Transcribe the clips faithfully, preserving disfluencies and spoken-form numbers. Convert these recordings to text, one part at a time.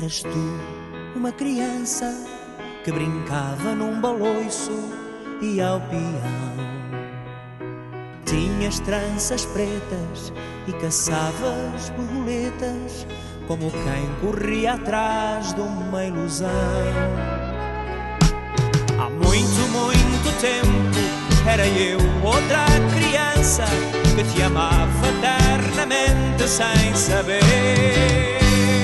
Eras tu uma criança que brincava num baloiço e ao peão. Tinhas tranças pretas e caçavas borboletas como quem corria atrás de uma ilusão. Há muito, muito tempo era eu outra criança que te amava eternamente sem saber.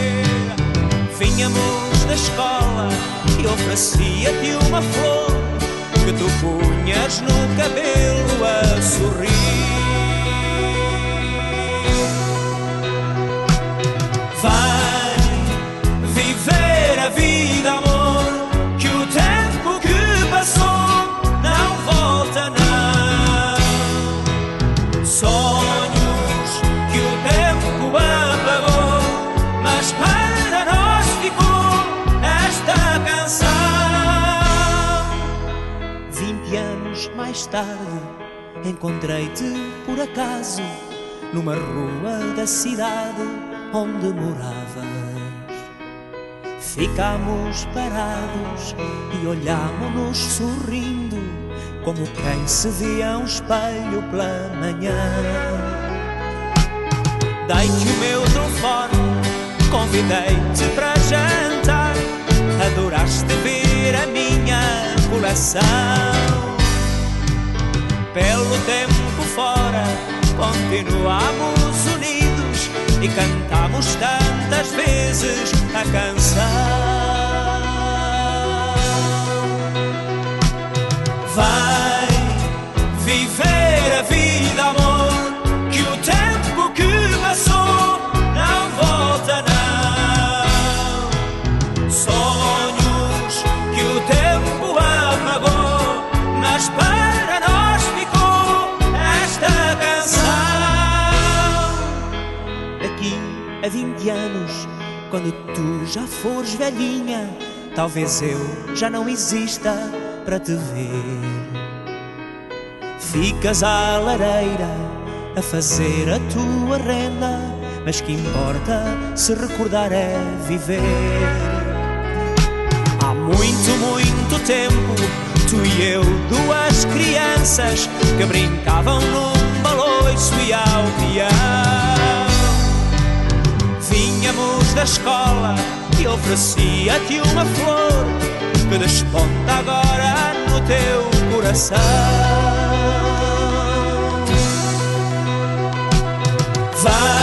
Vinhamos da escola e oferecia-te uma flor que tu punhas no cabelo a sorrir. Vai viver a vida, amor, que o tempo que passou não volta, não. Sonhos que o tempo apagou, mas para nós ficou esta canção. Vinte anos mais tarde encontrei-te por acaso numa rua da cidade onde moravas. Ficámos parados e olhámo-nos sorrindo, como quem se via um espelho pela manhã. Dei-te o meu telefone, convidei-te para jantar, adoraste ver a minha coração. Pelo tempo fora continuamos unidos e cantamos tantas vezes a canção. Vai viver a vida, amor, que o tempo que passou não volta, não. Sonhos que o tempo apagou, mas para nós ficou esta canção. Daqui a vinte anos, quando tu já fores velhinha, talvez eu já não exista para te ver. Ficas à lareira a fazer a tua renda, mas que importa se recordar é viver. Há muito, muito tempo, tu e eu, duas crianças que brincavam num baloiço e ao peão. Vinhamos da escola e oferecia-te uma flor que desponta agora no teu coração. Vai